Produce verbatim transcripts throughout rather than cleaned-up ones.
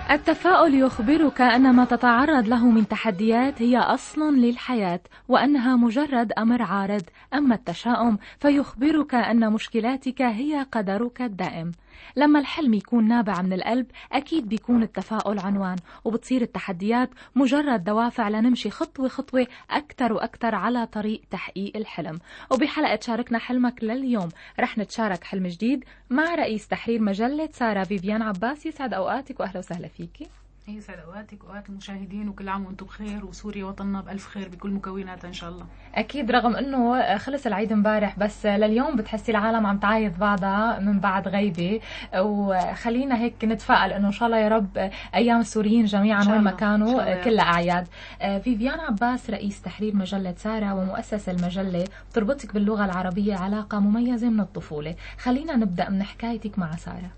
التفاؤل يخبرك أن ما تتعرض له من تحديات هي أصل للحياة وأنها مجرد أمر عارض، أما التشاؤم فيخبرك أن مشكلاتك هي قدرك الدائم. لما الحلم يكون نابع من القلب أكيد بيكون التفاؤل عنوان، وبتصير التحديات مجرد دوافع لنمشي خطوة خطوة أكتر وأكتر على طريق تحقيق الحلم. وبحلقة شاركنا حلمك لليوم رح نتشارك حلم جديد مع رئيس تحرير مجلة سارة فيفيان عباس. يسعد أوقاتك وأهلا وسهلا فيكي. يسعد اوقاتك واوقات المشاهدين، وكل عام وانتم بخير، وسوريا وطننا بالف خير بكل مكوناتها ان شاء الله. اكيد رغم انه خلص العيد امبارح، بس لليوم بتحسي العالم عم تعايد بعضها من بعد غيبه، وخلينا هيك نتفائل انه ان شاء الله يا رب ايام السوريين جميعا وين ما كانوا كلها اعياد. فيفيان عباس رئيس تحرير مجله سارة ومؤسس المجله، بتربطك باللغه العربيه علاقه مميزه من الطفوله. خلينا نبدا من حكايتك مع سارة.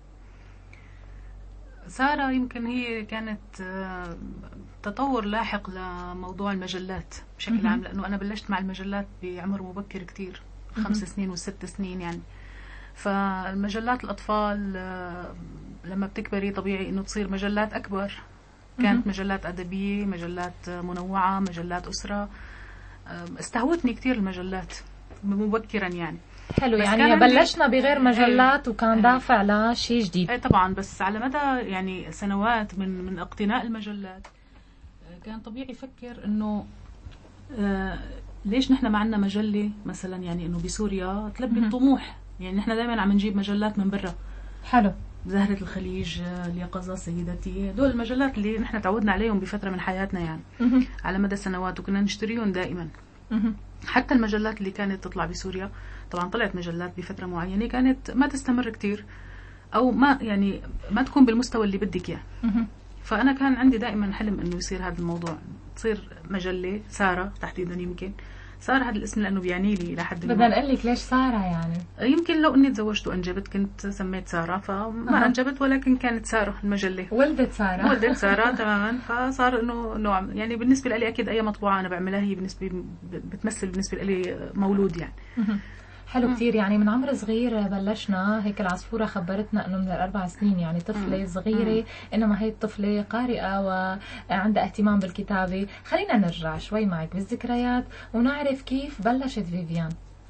سارة يمكن هي كانت تطور لاحق لموضوع المجلات بشكل عام، لأنه أنا بلشت مع المجلات بعمر مبكر كتير، خمس سنين وست سنين يعني. فالمجلات الأطفال لما بتكبري طبيعي إنه تصير مجلات أكبر. كانت مجلات أدبية، مجلات منوعة، مجلات أسرة. استهوتني كتير المجلات مبكرا يعني. حلو، يعني بلشنا بغير مجلات وكان دافع لشيء جديد. ايه طبعا، بس على مدى يعني سنوات من من اقتناء المجلات كان طبيعي افكر انه آه ليش نحن ما عندنا مجله مثلا، يعني انه بسوريا تلبي الطموح. يعني نحن دائما عم نجيب مجلات من برا. حلو، زهرة الخليج، اليقظة، سيدتي، دول المجلات اللي نحن تعودنا عليهم بفترة من حياتنا يعني على مدى سنوات، وكنا نشتريهم دائما. حتى المجلات اللي كانت تطلع بسوريا، طبعا طلعت مجلات بفترة معينة كانت ما تستمر كتير، أو ما يعني ما تكون بالمستوى اللي بدك إياه. فأنا كان عندي دائما حلم إنه يصير هذا الموضوع، تصير مجلة سارة تحديدا. يمكن سارة هذا الاسم لأنه بيعني لي لحد ما بدنا نقول لك ليش سارة يعني. يمكن لو إني تزوجت وأنجبت كنت سميت سارة، فما أه. أنجبت ولكن كانت سارة المجلة، ولدت سارة ولدت سارة تماما. فصار إنه نوع يعني بالنسبة لي أكيد أي مطبوعة أنا بعملها هي بالنسبة بتمثل بالنسبة لي مولود يعني. حلو كتير. يعني من عمر صغير بلشنا هيك. العصفورة خبرتنا انه من الاربع سنين يعني طفلة صغيرة، انما هي الطفلة قارئة وعندها اهتمام بالكتابة. خلينا نرجع شوي معك بالذكريات ونعرف كيف بلشت فيفيان.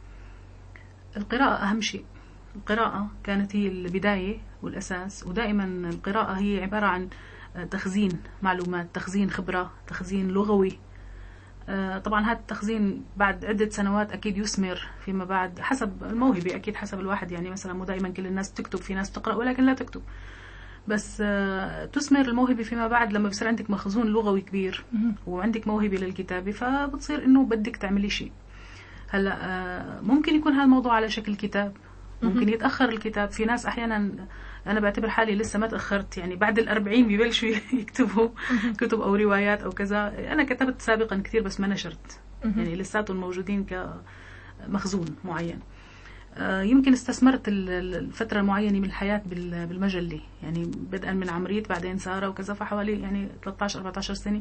القراءة اهم شيء. القراءة كانت هي البداية والاساس، ودائما القراءة هي عبارة عن تخزين معلومات، تخزين خبرة، تخزين لغوي. طبعا هذا التخزين بعد عدة سنوات أكيد يثمر فيما بعد حسب الموهبة، أكيد حسب الواحد. يعني مثلا مو دائما كل الناس تكتب، في ناس تقرأ ولكن لا تكتب، بس تثمر الموهبة فيما بعد لما بصير عندك مخزون لغوي كبير وعندك موهبة للكتابة، فبتصير إنه بدك تعملي شيء. هلا ممكن يكون هذا الموضوع على شكل كتاب، ممكن يتأخر الكتاب. في ناس أحيانا، أنا بعتبر حالي لسه ما تأخرت، يعني بعد الأربعين بيبلشوا يكتبوا كتب أو روايات أو كذا. أنا كتبت سابقا كثير بس ما نشرت، يعني لساتهم موجودين كمخزون معين. يمكن استثمرت الفترة المعينة من الحياة بالمجلة، يعني بدءا من عمريت بعدين سارة وكذا، فحوالي يعني ثلاثة عشر أربعة عشر سنة.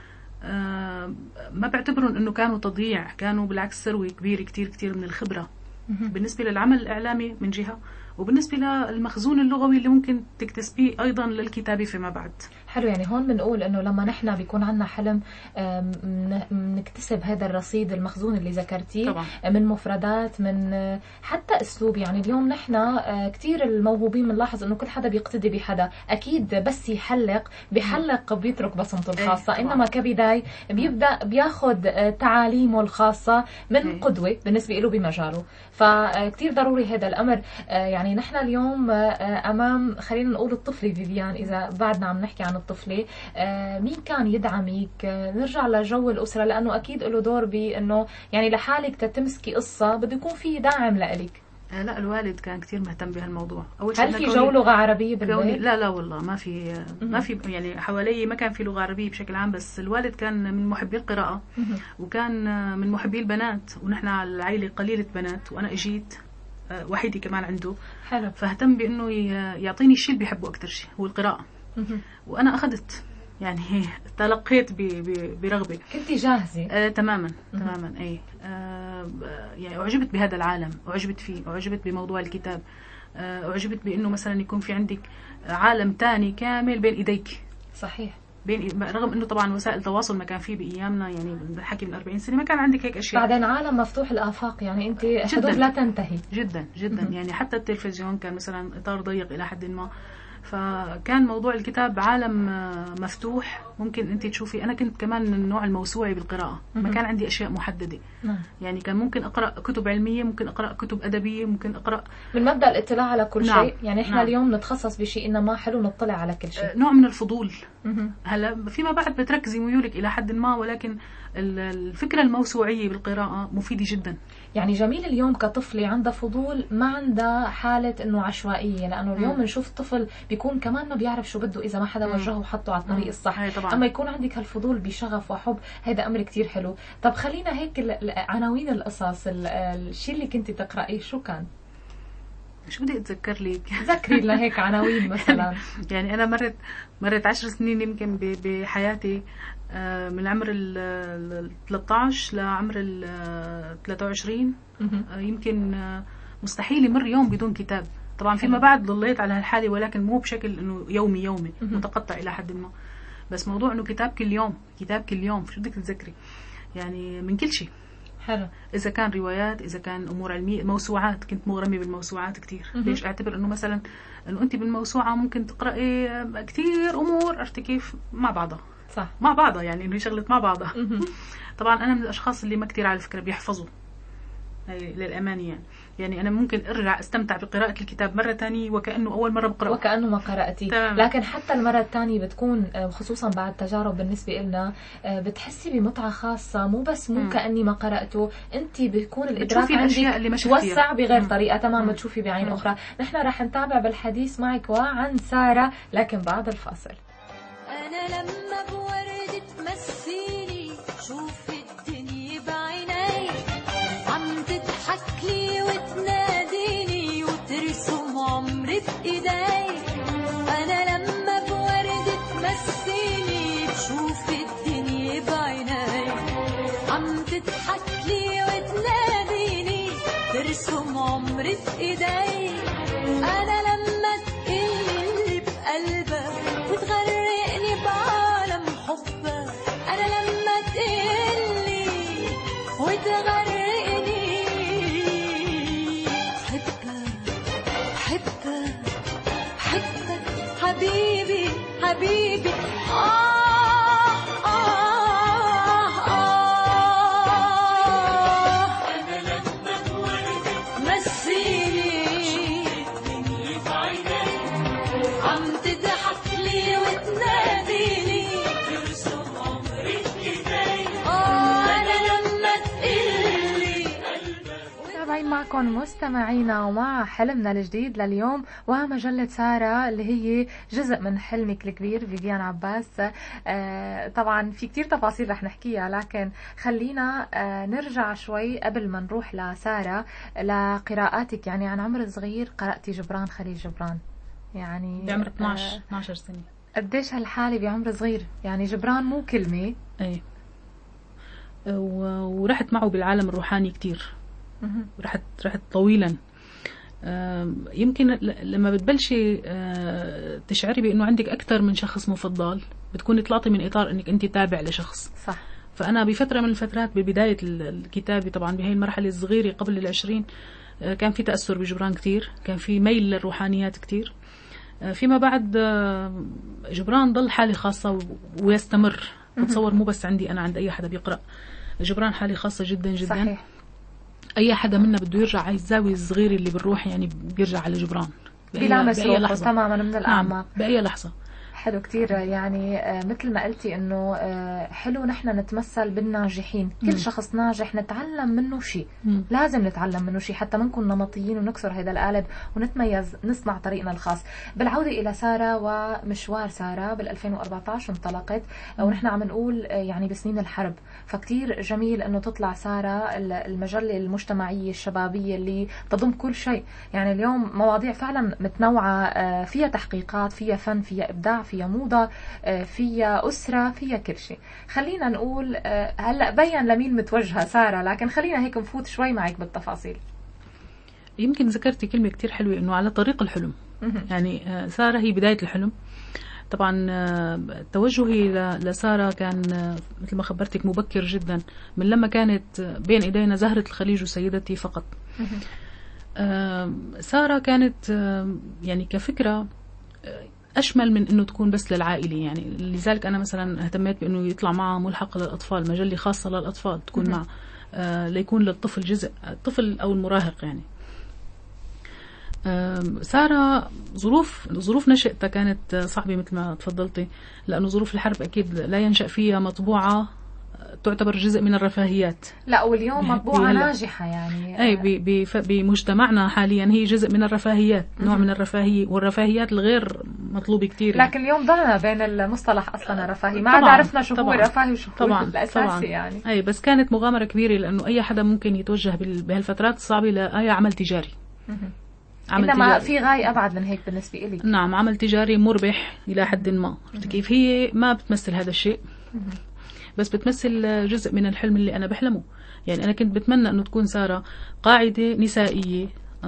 ما بعتبرهم إنه كانوا تضييع، كانوا بالعكس ثروة كبيرة كتير كتير من الخبرة بالنسبة للعمل الإعلامي من جهة، وبالنسبة للمخزون اللغوي اللي ممكن تكتسبيه أيضا للكتابة فيما بعد. حلو، يعني هون بنقول إنه لما نحن بيكون عنا حلم نكتسب هذا الرصيد المخزون اللي ذكرتيه طبعا. من مفردات، من حتى أسلوب. يعني اليوم نحن كتير الموهوبين بنلاحظ إنه كل حدا بيقتدي بحدا، أكيد بس يحلق بيحلق بيترك بصمته الخاصة، ايه إنما كبداية بيبدأ بياخد تعاليمه الخاصة من قدوة بالنسبة له بمجاله. فكتير ضروري هذا الأمر. يعني نحن اليوم أمام خلينا نقول الطفلة فيفيان، إذا بعدنا عم نحكي عن الطفلة، مين كان يدعمك؟ نرجع لجو الأسرة، لأنه أكيد له دور بأنه يعني لحالك تتمسكي قصة بده يكون في داعم لإلك. لا، الوالد كان كتير مهتم بهالموضوع. أول هل في جو لغة عربية بالبيت؟ لا لا والله ما في ما في يعني حوالي ما كان في لغة عربية بشكل عام، بس الوالد كان من محبي القراءة وكان من محبي البنات، ونحن على العائلة قليلة بنات وأنا إجيت وحيدي كمان عنده. حلو. فاهتم بأنه يعطيني الشيء اللي بحبه أكتر شيء هو القراءة، وأنا أخذت يعني تلقيت برغبة. كنتي جاهزة؟ آه تماما تماما. أي آه يعني أعجبت بهذا العالم، أعجبت فيه، أعجبت بموضوع الكتاب. أعجبت بأنه مثلا يكون في عندك عالم تاني كامل بين إيديك. صحيح. بين رغم انه طبعا وسائل التواصل ما كان فيه بايامنا، يعني بنحكي من أربعين سنه ما كان عندك هيك اشياء. بعدين عالم مفتوح الافاق، يعني انت حدود لا تنتهي. جدا جدا يعني حتى التلفزيون كان مثلا اطار ضيق الى حد ما، فكان موضوع الكتاب عالم مفتوح ممكن انت تشوفي. انا كنت كمان من النوع الموسوعي بالقراءه، ما كان عندي اشياء محدده. يعني كان ممكن اقرا كتب علميه، ممكن اقرا كتب ادبيه، ممكن اقرا من مبدا الاطلاع على كل نعم. شيء. يعني احنا نعم. اليوم نتخصص بشيء انما حلو نطلع على كل شيء، نوع من الفضول. هلا فيما بعد بتركزي ميولك الى حد ما، ولكن الفكره الموسوعيه بالقراءه مفيده جدا. يعني جميل اليوم كطفل عنده فضول، ما عنده حالة انه عشوائية، لانه اليوم بنشوف طفل بيكون كمان ما بيعرف شو بده اذا ما حدا وجهه وحطه على الطريق الصح. اما يكون عندك هالفضول بشغف وحب، هذا امر كتير حلو. طب خلينا هيك عناوين القصص، الشيء اللي كنت تقرأيه شو كان؟ شو بدي اتذكر لك؟ ذكري لنا هيك عناوين مثلا. يعني انا مرت مرت عشر سنين يمكن بحياتي، من عمر ال ثلاثة عشر لعمر ال ثلاثة وعشرين، يمكن مستحيل يمر يوم بدون كتاب. طبعا فيما بعد ضليت على هالحالة، ولكن مو بشكل انه يومي يومي متقطع الى حد ما، بس موضوع انه كتاب كل يوم، كتاب كل يوم، شو بدك تتذكري؟ يعني من كل شيء. حلو. إذا كان روايات، إذا كان أمور علمية، موسوعات، كنت مغرمة بالموسوعات كتير. ليش؟ أعتبر إنه مثلا إنه أنت بالموسوعة ممكن تقرأي كتير أمور، عرفتي كيف؟ مع بعضها. صح. مع بعضها، يعني إنه شغلت مع بعضها. طبعا أنا من الأشخاص اللي ما كتير على فكرة بيحفظوا، للأمانة يعني. يعني أنا ممكن أرجع أستمتع بقراءة الكتاب مرة تانية وكأنه أول مرة بقرأه، وكأنه ما قرأتي. لكن حتى المرة الثانية بتكون، خصوصا بعد تجارب بالنسبة لنا، بتحسي بمتعة خاصة. مو بس مو م. كأني ما قرأته، أنت بيكون الإدراك عندك توسع بغير طريقة تماما، تشوفي بعين م. أخرى. نحن راح نتابع بالحديث معك وعن سارة، لكن بعد الفاصل. أنا لما بورد تمثيلي شوف الدنيا بعيني، عم تضحك لي وتناديني وترسم عمري في ايدي. انا لما بورد تمثيلي بشوف الدنيا بعيني، عم تضحك لي وتناديني ترسم عمري في ايدي. انا لما تقلي بقلبك وتغرقني بعالم حبك، انا لما تقلي وتغرقني حبيبي حبيبي. آه آه آه أنا لما بورد تمثيلي الدنيا بعيني، عم تضحك لي وتناديني ترسم عمري بإيدي. آه أنا لما تقلي. متابعين معكم مستمعينا ومع حلمنا الجديد لليوم ومجلة سارة اللي هي جزء من حلمك الكبير. فيفيان عباس. آه طبعا في كتير تفاصيل رح نحكيها، لكن خلينا آه نرجع شوي قبل ما نروح لسارة لقراءاتك. يعني عن عمر صغير قرأتي جبران خليل جبران، يعني بعمر اثناشر اثناشر سنة. قديش هالحالة بعمر صغير؟ يعني جبران مو كلمة. ايه، ورحت معه بالعالم الروحاني كتير، رحت رحت طويلا. يمكن لما بتبلشي تشعري بأنه عندك أكثر من شخص مفضل، بتكوني طلعتي من إطار أنك أنت تابع لشخص. صح. فأنا بفترة من الفترات ببداية الكتابة، طبعا بهي المرحلة الصغيرة قبل العشرين، كان في تأثر بجبران كتير، كان في ميل للروحانيات كتير. فيما بعد جبران ضل حالة خاصة ويستمر. بتصور مو بس عندي أنا، عند أي حدا بيقرأ جبران حالة خاصة جدا جدا. صحيح. اي حدا منا بده يرجع على الزاويه الصغيره اللي بالروح، يعني بيرجع على جبران بيلامس روحه تماما من الاعماق. نعم. باي لحظه. حلو كتير. يعني مثل ما قلتي انه حلو نحن نتمثل بالناجحين. كل م. شخص ناجح نتعلم منه شيء، لازم نتعلم منه شيء حتى ما نكون نمطيين ونكسر هذا القالب ونتميز، نصنع طريقنا الخاص. بالعودة إلى سارة ومشوار سارة، بال ألفين وأربعة عشر انطلقت ونحن عم نقول يعني بسنين الحرب. فكتير جميل انه تطلع سارة المجلة المجتمعية الشبابية اللي تضم كل شيء. يعني اليوم مواضيع فعلا متنوعة، فيها تحقيقات، فيها فن، فيها إبداع، فيها موضة، فيها أسرة، فيها كل شيء. خلينا نقول هلأ بيّن لمين متوجهة سارة، لكن خلينا هيك نفوت شوي معك بالتفاصيل. يمكن ذكرتي كلمة كتير حلوة إنه على طريق الحلم. يعني سارة هي بداية الحلم. طبعا توجهي لسارة كان مثل ما خبرتك مبكر جدا، من لما كانت بين إيدينا زهرة الخليج وسيدتي فقط. سارة كانت يعني كفكرة أشمل من إنه تكون بس للعائلة، يعني لذلك أنا مثلا اهتميت بإنه يطلع معها ملحق للأطفال، مجلة خاصة للأطفال تكون مع ليكون للطفل جزء، الطفل أو المراهق يعني. سارة ظروف ظروف نشأتها كانت صعبة مثل ما تفضلتي، لأنه ظروف الحرب أكيد لا ينشأ فيها مطبوعة تعتبر جزء من الرفاهيات. لا واليوم مطبوعة ناجحة يعني. أي بمجتمعنا حاليا هي جزء من الرفاهيات، نوع من الرفاهية، والرفاهيات الغير مطلوبة كتير. لكن اليوم ضعنا بين المصطلح أصلا الرفاهية، ما عاد عرفنا شو هو الرفاهي وشو هو الأساسي يعني. أي بس كانت مغامرة كبيرة، لأنه أي حدا ممكن يتوجه بهالفترات الصعبة لأي عمل تجاري. إنما في غاية أبعد من هيك بالنسبة إلي. نعم، عمل تجاري مربح إلى حد ما. كيف هي ما بتمثل هذا الشيء، بس بتمثل جزء من الحلم اللي أنا بحلمه. يعني أنا كنت بتمنى أنه تكون سارة قاعدة نسائية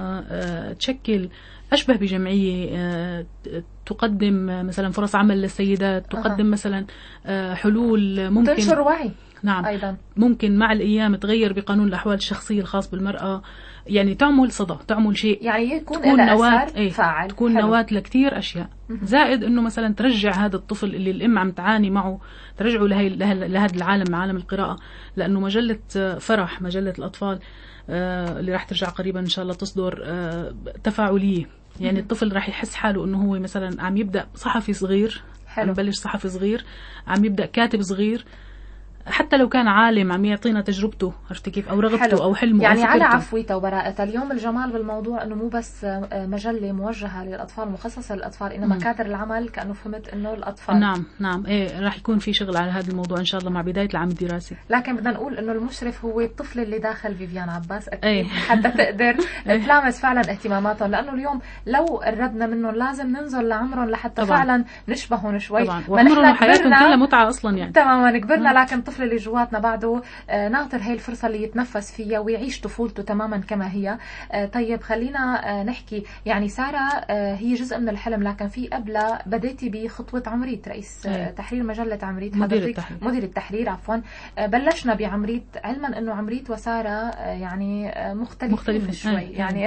تشكل أشبه بجمعية، تقدم مثلا فرص عمل للسيدات، تقدم مثلا حلول ممكن تنشر وعي. نعم أيضا ممكن مع الأيام تغير بقانون الأحوال الشخصية الخاص بالمرأة، يعني تعمل صدى، تعمل شيء، يعني يكون تكون نواة ايه فاعل، تكون نواة لكتير أشياء. زائد إنه مثلا ترجع هذا الطفل اللي الأم عم تعاني معه، ترجعه لهي لهذا العالم، عالم القراءة، لأنه مجلة فرح، مجلة الأطفال آه اللي راح ترجع قريبا إن شاء الله تصدر آه تفاعلية. يعني الطفل راح يحس حاله إنه هو مثلا عم يبدأ صحفي صغير، حلو. عم يبلش صحفي صغير، عم يبدأ كاتب صغير، حتى لو كان عالم عم يعطينا تجربته، عرفتي كيف، او رغبته حلو. او حلمه يعني أو على عفويته وبراءته. اليوم الجمال بالموضوع انه مو بس مجله موجهه للاطفال، مخصصه للاطفال، انما كادر العمل كانه فهمت انه الاطفال. نعم نعم ايه راح يكون في شغل على هذا الموضوع ان شاء الله مع بدايه العام الدراسي. لكن بدنا نقول انه المشرف هو الطفل اللي داخل فيفيان عباس اكيد ايه. حتى تقدر تلامس فعلا اهتماماتهم، لانه اليوم لو قربنا منهم لازم ننزل لعمرهم لحتى طبعا. فعلا نشبههم شوي. طبعا وعمرهم وحياتهم كلها متعه اصلا يعني. تماما كبرنا مم. لكن الطفل اللي جواتنا بعده ناطر هاي الفرصة اللي يتنفس فيها ويعيش طفولته تماما كما هي. طيب خلينا نحكي، يعني سارة هي جزء من الحلم، لكن في قبلها بديتي بخطوة عمريت، رئيس أي. تحرير مجلة عمريت، مدير التحرير. مدير التحرير عفوا. بلشنا بعمريت علما انه عمريت وسارة يعني مختلفين مختلف شوي أي. يعني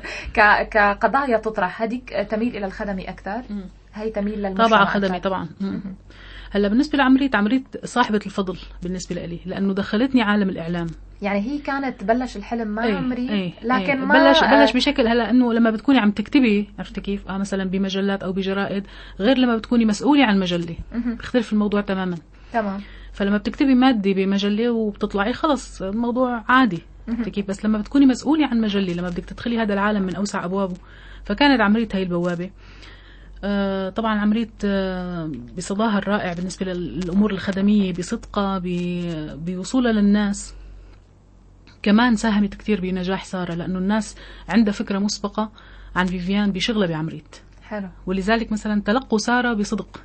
كقضايا تطرح، هذيك تميل الى الخدمي اكثر، هي تميل للمجتمع طبعا خدمي طبعا. هلا بالنسبة لعمريت، عمريت صاحبة الفضل بالنسبة لي، لأنه دخلتني عالم الإعلام. يعني هي كانت بلش الحلم مع ايه عمريت ايه لكن ايه ما بلش بلش بشكل، هلا إنه لما بتكوني عم تكتبي عرفتي كيف آه مثلا بمجلات أو بجرائد، غير لما بتكوني مسؤولة عن مجلة، بيختلف الموضوع تماما. تمام. فلما بتكتبي مادة بمجلة وبتطلعي خلص الموضوع عادي، عرفتي كيف، بس لما بتكوني مسؤولة عن مجلة، لما بدك تدخلي هذا العالم من أوسع أبوابه، فكانت عمريت هاي البوابة. آه طبعا عمريت آه بصداها الرائع بالنسبة للأمور الخدمية، بصدقها، بوصولها للناس. كمان ساهمت كتير بنجاح سارة، لأنه الناس عندها فكرة مسبقة عن فيفيان بشغلة بعمريت. حلو. ولذلك مثلا تلقوا سارة بصدق،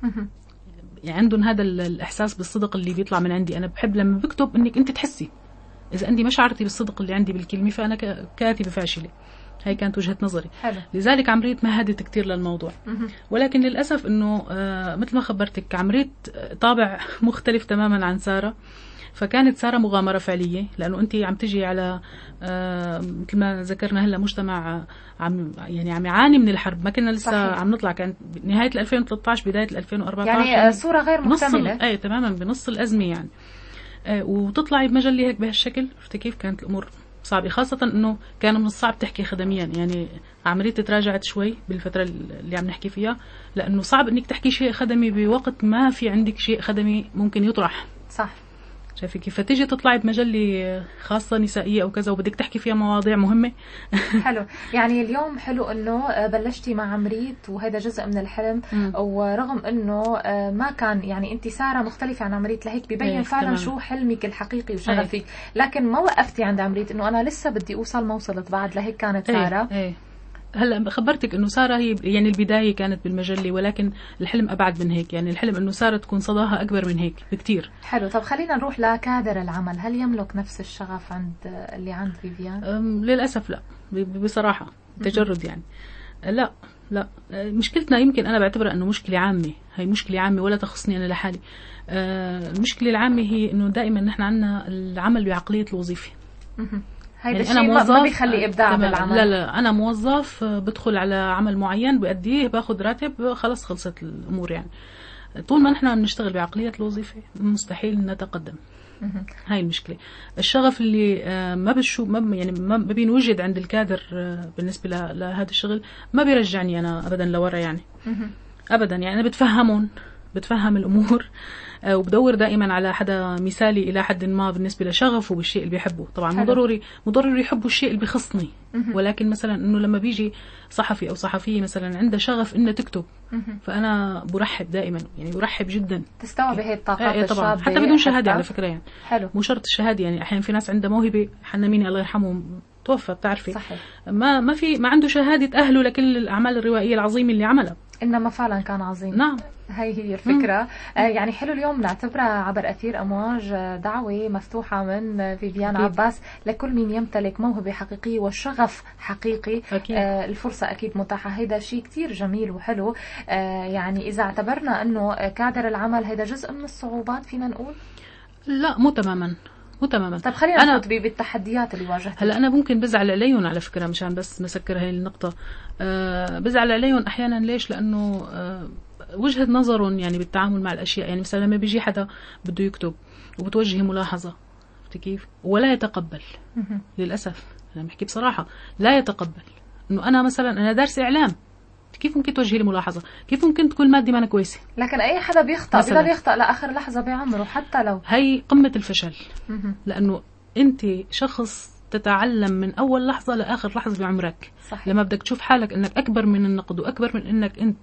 يعني عندهم هذا الإحساس بالصدق اللي بيطلع من عندي. أنا بحب لما بكتب إنك أنت تحسي، إذا أنت ما شعرتي بالصدق اللي عندي بالكلمة فأنا كاتبة فاشلة. هاي كانت وجهة نظري. حلو. لذلك عمريت مهدت كتير للموضوع. ولكن للأسف إنه آه مثل ما خبرتك عمريت طابع مختلف تماما عن سارة، فكانت سارة مغامرة فعلية، لأنه أنت عم تجي على آه مثل ما ذكرنا هلا مجتمع عم يعني عم يعاني من الحرب، ما كنا لسه صحيح. عم نطلع، كان نهاية ألفين وثلاثة عشر بداية ألفين وأربعة عشر، يعني صورة غير مكتملة. أي تماما بنص الأزمة يعني. آه وتطلعي بمجلة هيك بهالشكل، عرفتي كيف كانت الأمور صعبة، خاصة إنه كان من الصعب تحكي خدميا. يعني عمريت تراجعت شوي بالفترة اللي عم نحكي فيها، لأنه صعب إنك تحكي شيء خدمي بوقت ما في عندك شيء خدمي ممكن يطرح. صح. شايفي كيف، فتيجي تطلعي بمجلة خاصة نسائية أو كذا وبدك تحكي فيها مواضيع مهمة. حلو. يعني اليوم حلو إنه بلشتي مع عمريت وهذا جزء من الحلم، م. ورغم إنه ما كان يعني أنت سارة مختلفة عن عمريت، لهيك ببين ايه فعلا تمام. شو حلمك الحقيقي وشغفك، ايه. لكن ما وقفتي عند عمريت إنه أنا لسه بدي أوصل ما وصلت بعد، لهيك كانت سارة. ايه. ايه. هلا خبرتك انه ساره هي يعني البدايه كانت بالمجله، ولكن الحلم ابعد من هيك. يعني الحلم انه ساره تكون صداها اكبر من هيك بكتير. حلو. طب خلينا نروح لكادر العمل، هل يملك نفس الشغف عند اللي عند فيفيان؟ للاسف لا، بصراحه تجرد يعني لا لا. مشكلتنا يمكن انا بعتبرها انه مشكله عامه، هي مشكله عامه ولا تخصني انا لحالي. المشكله العامه هي انه دائما نحن عندنا العمل بعقليه الوظيفه. هيدا يعني الشيء ما بيخلي ابداع بالعمل. لا لا انا موظف بدخل على عمل معين بأديه باخذ راتب خلص خلصت الامور. يعني طول ما نحن بنشتغل بعقليه الوظيفه مستحيل نتقدم. هاي المشكله. الشغف اللي ما بشوف ما يعني ما بينوجد عند الكادر بالنسبه لهذا الشغل ما بيرجعني انا ابدا لورا يعني. ابدا يعني انا بتفهمهم بتفهم الامور وبدور دائما على حدا مثالي الى حد ما بالنسبه لشغفه بالشيء اللي بيحبه. طبعا مو ضروري مو ضروري يحبوا الشيء اللي بيخصني، ولكن مثلا انه لما بيجي صحفي او صحفيه مثلا عنده شغف انه تكتب، فانا برحب دائما يعني برحب جدا. تستوعبي هي الطاقات ايه طبعا حتى بدون شهاده على فكره يعني. حلو. مو شرط الشهاده يعني. احيانا في ناس عندها موهبه، حنميني الله يرحمه توفى بتعرفي. صحيح. ما ما في ما عنده شهاده تاهله لكل الاعمال الروائيه العظيمه اللي عملها، انما فعلا كان عظيم. نعم. هي هي الفكرة. آه يعني حلو اليوم نعتبرها عبر أثير أمواج دعوة مفتوحة من فيفيان أكيد. عباس لكل من يمتلك موهبة حقيقية وشغف حقيقي. أكيد. آه الفرصة أكيد متاحة. هيدا شيء كتير جميل وحلو. آه يعني إذا اعتبرنا أنه كادر العمل هيدا جزء من الصعوبات فينا نقول؟ لا مو تماما مو تماما. طب خلينا نفوت بالتحديات اللي واجهتها. هلا انا ممكن بزعل عليهم على فكره مشان بس نسكر هاي النقطه. أه بزعل عليهم احيانا. ليش؟ لانه أه وجهه نظرهم يعني بالتعامل مع الاشياء. يعني مثلا لما بيجي حدا بده يكتب وبتوجهي ملاحظه عرفتي كيف ولا يتقبل. للاسف انا بحكي بصراحه لا يتقبل. انه انا مثلا انا دارسه اعلام، كيف ممكن توجهي لي ملاحظه؟ كيف ممكن تكون مادي ما أنا كويسه؟ لكن اي حدا بيخطأ بيضل يخطأ لاخر لحظه بعمره حتى لو هي قمه الفشل. لانه انت شخص تتعلم من اول لحظه لاخر لحظه بعمرك. صحيح. لما بدك تشوف حالك انك اكبر من النقد واكبر من انك انت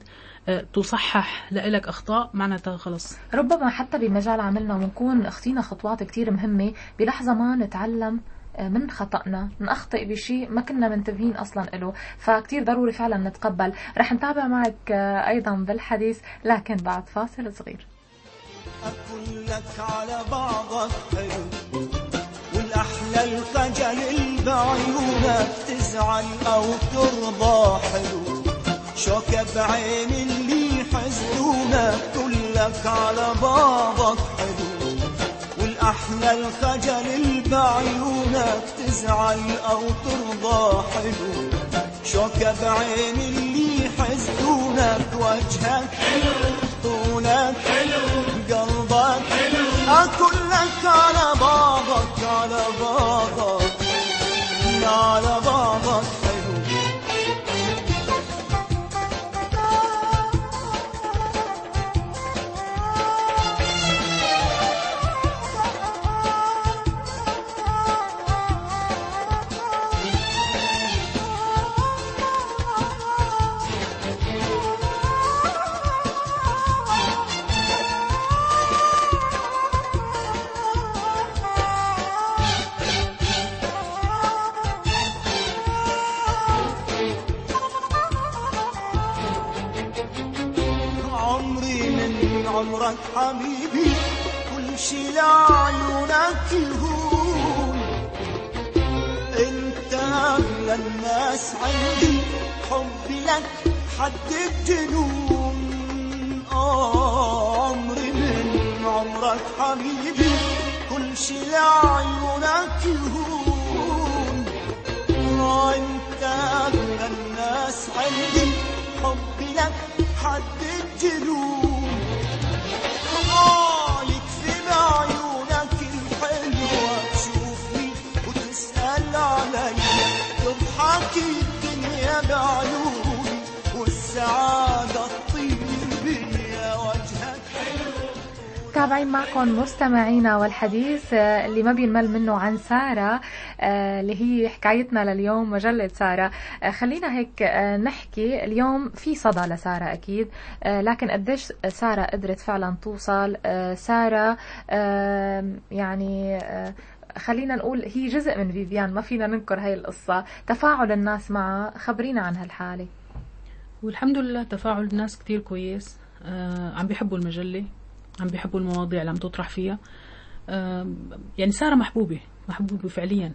تصحح لك اخطاء معناتها خلص. ربما حتى بمجال عملنا بنكون اخطينا خطوات كتير مهمه بلحظه ما نتعلم من خطأنا، نخطئ بشيء ما كنا منتبهين أصلا له، فكتير ضروري فعلا نتقبل. رح نتابع معك أيضا بالحديث لكن بعد فاصل صغير. أقول لك على بعضك حلو والأحلى الخجل بعيونك تزعل أو ترضى حلو شوكة بعين اللي حزنونك كلك على بعضك حلو والأحلى الخجل بعيونك تزعل أو ترضى حلو شوكة بعين اللي حزنونك وجهك حلو طولك حلو قلبك حلو أكلك على بعضك على بعضك على بعضك حلو. عمرك حبيبي كل شي لعيونك يهون انت اغلى الناس عندي حبي لك حد الجنون. اه عمري من عمرك حبيبي كل شي لعيونك يهون اه انت اغلى الناس عندي حبي لك حد الجنون. يكفي بعيونك الحلوة تشوفني وتسأل علي تضحكي الدنيا بعيوني والسعادة تطير بيا وجهك حلو. تابعين معكم مستمعينا والحديث اللي ما بينمل منه عن سارة اللي هي حكايتنا لليوم مجلة سارة. خلينا هيك نحكي اليوم في صدى لسارة أكيد، لكن قديش سارة قدرت فعلا توصل. سارة يعني خلينا نقول هي جزء من فيفيان، ما فينا ننكر هاي القصة. تفاعل الناس معها، خبرينا عن هالحالة. والحمد لله تفاعل الناس كتير كويس. آه عم بيحبوا المجلة، عم بيحبوا المواضيع اللي عم تطرح فيها. آه يعني سارة محبوبة محبوبة فعليا.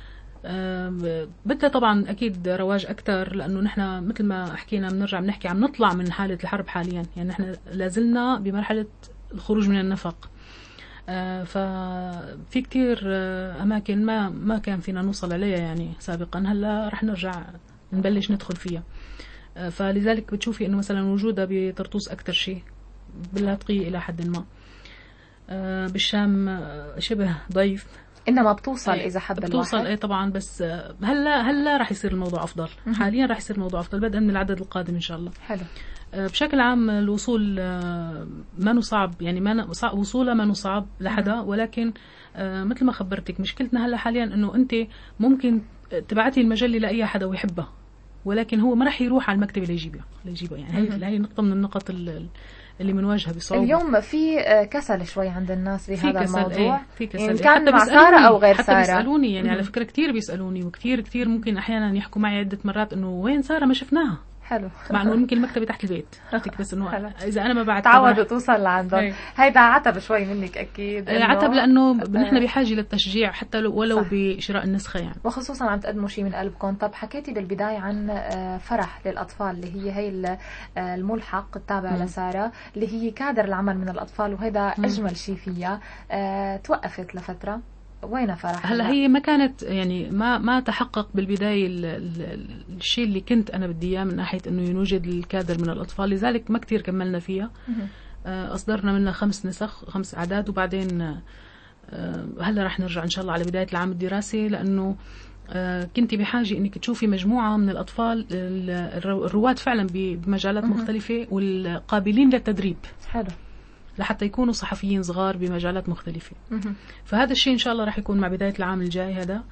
آه بدها طبعا أكيد رواج أكتر، لأنه نحن مثل ما حكينا بنرجع بنحكي عم نطلع من حالة الحرب حاليا، يعني نحن لازلنا بمرحلة الخروج من النفق. آه ففي كتير آه أماكن ما ما كان فينا نوصل عليها يعني سابقا، هلا رح نرجع نبلش ندخل فيها. آه فلذلك بتشوفي إنه مثلا وجودها بطرطوس أكتر شيء، باللاذقية إلى حد ما. آه بالشام شبه ضيف، انما بتوصل اذا حب الواحد بتوصل. اي طبعا، بس هلا هلا راح يصير الموضوع افضل. حاليا راح يصير الموضوع افضل بدءا من العدد القادم ان شاء الله. حلو. بشكل عام الوصول ما نصعب، يعني ما وصوله ما نصعب لحدا، ولكن مثل ما خبرتك مشكلتنا هلا حاليا انه انت ممكن تبعتي المجله لاي حدا ويحبها، ولكن هو ما راح يروح على المكتب اللي يجيبها ليجيبها. يعني هي هي نقطه من النقط اللي بنواجهها بصعوبة. اليوم في كسل شوي عند الناس بهذا في كسل الموضوع. ايه في كسل إن كان مع سارة أو غير حتى سارة. بيسألوني يعني على فكرة كتير بيسألوني، وكتير كتير ممكن أحيانا يحكوا معي عدة مرات إنه وين سارة ما شفناها. حلو. مع إنه ممكن المكتبة تحت البيت، بس إنه إذا أنا ما بعد تعودوا توصل لعندهم. هيدا عتب شوي منك أكيد. عتب لأنه نحن بحاجة للتشجيع حتى ولو بشراء النسخة يعني. وخصوصا عم تقدموا شيء من قلبكم. طب حكيتي بالبداية عن فرح للأطفال اللي هي هي الملحق التابع م. لسارة، اللي هي كادر العمل من الأطفال، وهذا أجمل شيء فيها. أه توقفت لفترة، وين فرح؟ هلا هي ما كانت يعني ما ما تحقق بالبدايه ال ال الشيء اللي كنت انا بدي اياه من ناحيه انه يوجد الكادر من الاطفال، لذلك ما كتير كملنا فيها. اصدرنا منها خمس نسخ، خمس اعداد، وبعدين هلا رح نرجع ان شاء الله على بدايه العام الدراسي، لانه كنتي بحاجه انك تشوفي مجموعه من الاطفال الرواد فعلا بمجالات مختلفه والقابلين للتدريب. حلو. لحتى يكونوا صحفيين صغار بمجالات مختلفة. فهذا الشيء إن شاء الله راح يكون مع بداية العام الجاي هذا،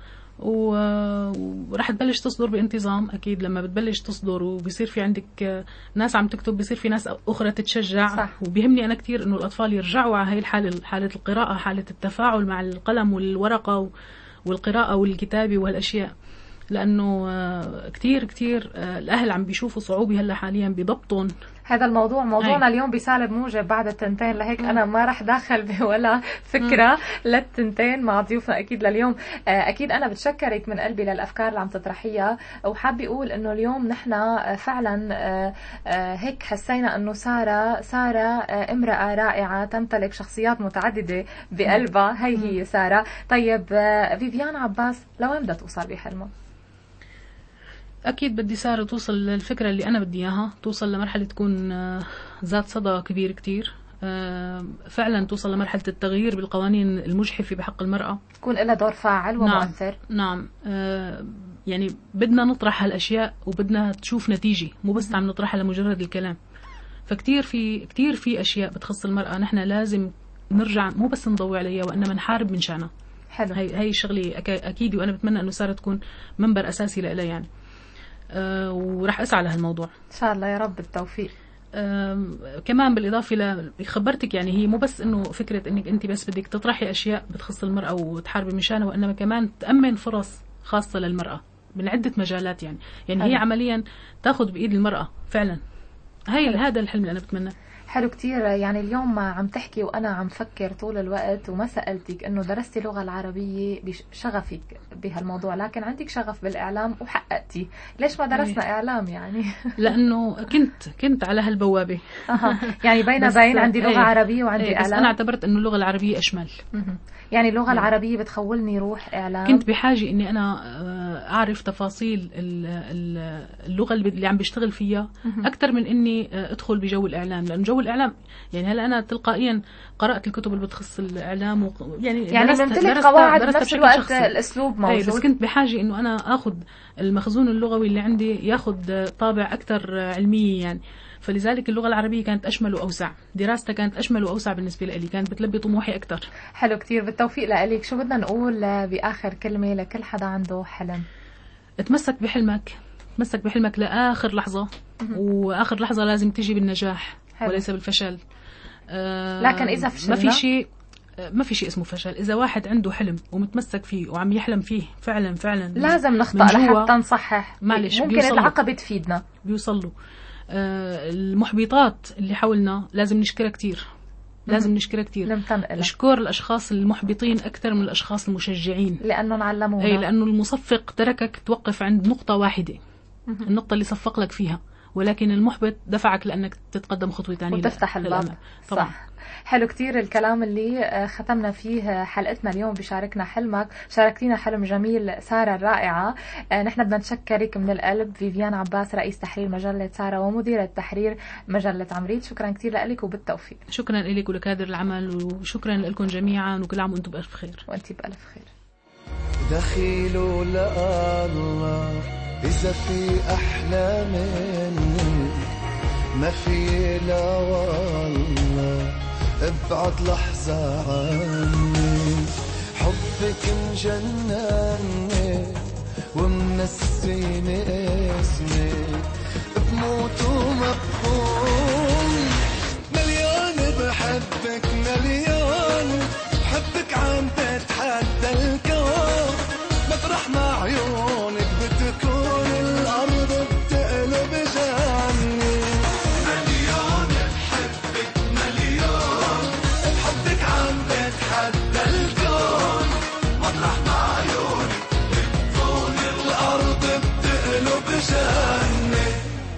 وراح تبلش تصدر بانتظام. أكيد لما بتبلش تصدر وبيصير في عندك ناس عم تكتب، بيصير في ناس أخرى تتشجع. صح. وبيهمني أنا كتير إنه الأطفال يرجعوا على هاي الحالة، حالة القراءة، حالة التفاعل مع القلم والورقة والقراءة والكتابة وهالأشياء، لأنه كتير كتير الأهل عم بيشوفوا صعوبة هلا حاليا بضبطهم. هذا الموضوع موضوعنا هي. اليوم بسالب موجب بعد التنتين، لهيك أنا ما رح داخل بولا فكرة للتنتين مع ضيوفنا أكيد لليوم. أكيد أنا بتشكرك من قلبي للأفكار اللي عم تطرحيها، وحابة أقول إنه اليوم نحن فعلا هيك حسينا إنه سارة سارة امرأة رائعة تمتلك شخصيات متعددة بقلبها. هي هي سارة. طيب فيفيان عباس لوين بدها توصل بحلمها؟ أكيد بدي سارة توصل للفكرة اللي أنا بدي إياها، توصل لمرحلة تكون ذات صدى كبير كتير، فعلا توصل لمرحلة التغيير بالقوانين المجحفة بحق المرأة، تكون لها دور فاعل ومؤثر. نعم, نعم. يعني بدنا نطرح هالأشياء وبدنا تشوف نتيجة، مو بس عم نطرحها لمجرد الكلام. فكتير في كتير في أشياء بتخص المرأة نحن لازم نرجع مو بس نضوي عليها وإنما نحارب من شأنها. حلو. هي هي شغلي أكيد، وأنا بتمنى إنه سارة تكون منبر أساسي لها يعني. أه وراح أسعى لهالموضوع إن شاء الله. يا رب التوفيق. أه كمان بالإضافة لخبرتك يعني هي مو بس إنه فكرة إنك أنت بس بدك تطرحي أشياء بتخص المرأة وتحاربي مشانها، وإنما كمان تأمن فرص خاصة للمرأة من عدة مجالات يعني يعني هي عمليا تأخذ بإيد المرأة فعلا. هاي هذا الحلم اللي أنا بتمنى. حلو كتير. يعني اليوم عم تحكي وأنا عم فكر طول الوقت، وما سألتك إنه درستي اللغة العربية بشغفك بهالموضوع، لكن عندك شغف بالإعلام وحققتي. ليش ما درسنا أيه. إعلام يعني؟ لأنه كنت كنت على هالبوابة. أها. يعني بين بين عندي لغة أيه. عربية وعندي أيه. إعلام. بس أنا اعتبرت إنه اللغة العربية أشمل. يعني اللغة العربية بتخولني روح إعلام. كنت بحاجة إني أنا أعرف تفاصيل اللغة اللي عم بشتغل فيها أكثر من إني أدخل بجو الإعلام، لأن جو الإعلام يعني هلا أنا تلقائيا قرأت الكتب اللي بتخص الإعلام و... يعني يعني بمتلك قواعد بنفس الوقت الأسلوب موجود. بس كنت بحاجة إنه أنا أخذ المخزون اللغوي اللي عندي ياخذ طابع أكثر علمي يعني. فلذلك اللغة العربية كانت أشمل وأوسع، دراستها كانت أشمل وأوسع بالنسبة لي، كانت بتلبي طموحي أكثر. حلو كتير. بالتوفيق لك. شو بدنا نقول بآخر كلمة لكل حدا عنده حلم؟ اتمسك بحلمك، تمسك بحلمك لآخر لحظة، وآخر لحظة لازم تيجي بالنجاح. حلو. وليس بالفشل. آه لكن إذا فشلنا ما في شيء ما في شيء اسمه فشل. إذا واحد عنده حلم ومتمسك فيه وعم يحلم فيه فعلا فعلا لازم نخطأ لحتى نصحح. معلش ممكن العقبة تفيدنا، بيوصلوا. آه المحبطات اللي حولنا لازم نشكرها كتير، لازم نشكرها كتير. نشكر الأشخاص المحبطين أكثر من الأشخاص المشجعين، لأنه نعلمونا. أي لأنه المصفق تركك توقف عند نقطة واحدة، النقطة اللي صفق لك فيها، ولكن المحبط دفعك لأنك تتقدم خطوة ثانية وتفتح الباب. طبعا. صح. حلو كتير الكلام اللي ختمنا فيه حلقتنا اليوم بشاركنا حلمك. شاركتينا حلم جميل سارة الرائعة. نحن بدنا نشكرك من القلب فيفيان عباس، رئيس تحرير مجلة سارة ومديرة تحرير مجلة عمريت. شكرا كتير لك وبالتوفيق. شكرا لك ولكادر العمل، وشكرا لكم جميعا، وكل عام وانتم بألف خير. وانتي بألف خير. دخيلوا لله إذا في أحلى مني ما في لا والله ابعد لحظة عني. حبك مجنني ومنسيني اسمي، بموت وما بخون. مليان بحبك مليان، حبك عم تتحدى الكون. مطرح مع عيونك بتكون الأرض بتقلب جنة. مليون بحبك مليون، بحبك عم بتحدى الكون. مطرح مع عيونك بتكون الأرض بتقلب جنة.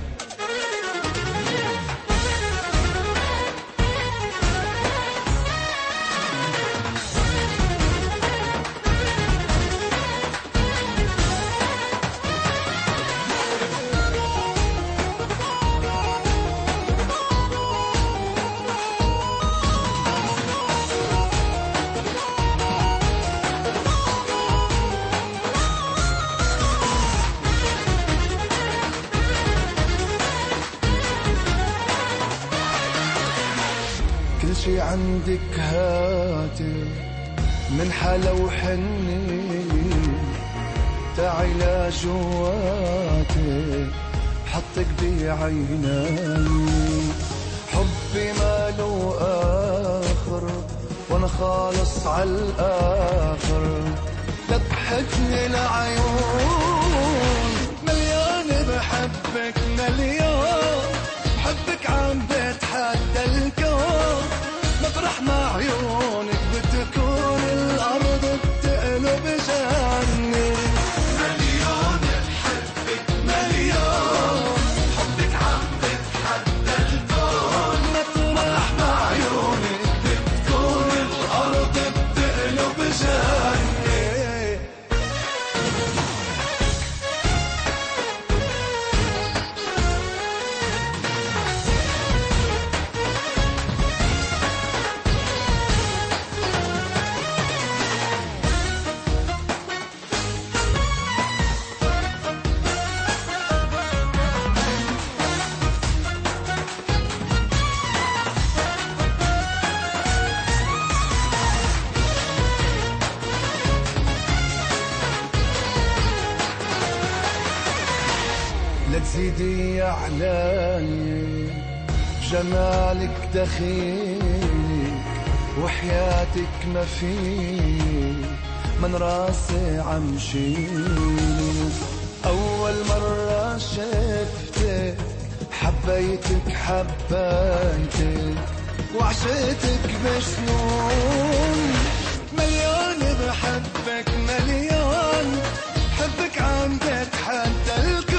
شي عندك هاتف من حلا وحني، تعي لجواتي حطك بعيني. حبي ماله آخر وانا خالص عالآخر، ذبحتني العيون. مليان بحبك مليون، حبك عم بتحدى الكون. مطرح مع عيونك بتكون الأرض بتقلب جنة. مليون بحبك مليون، حبك عم بتحدى الكون. مطرح مع عيونك بتكون الأرض بتقلب جنة. لا تزيدي يا علاني جمالك دخيلي، وحياتك ما فيني من راسي عم شيلك. أول مرة شفتك حبيتك حبيتك وعشقتك بجنون. مليون بحبك مليون، حبك عم تتحدى الكون.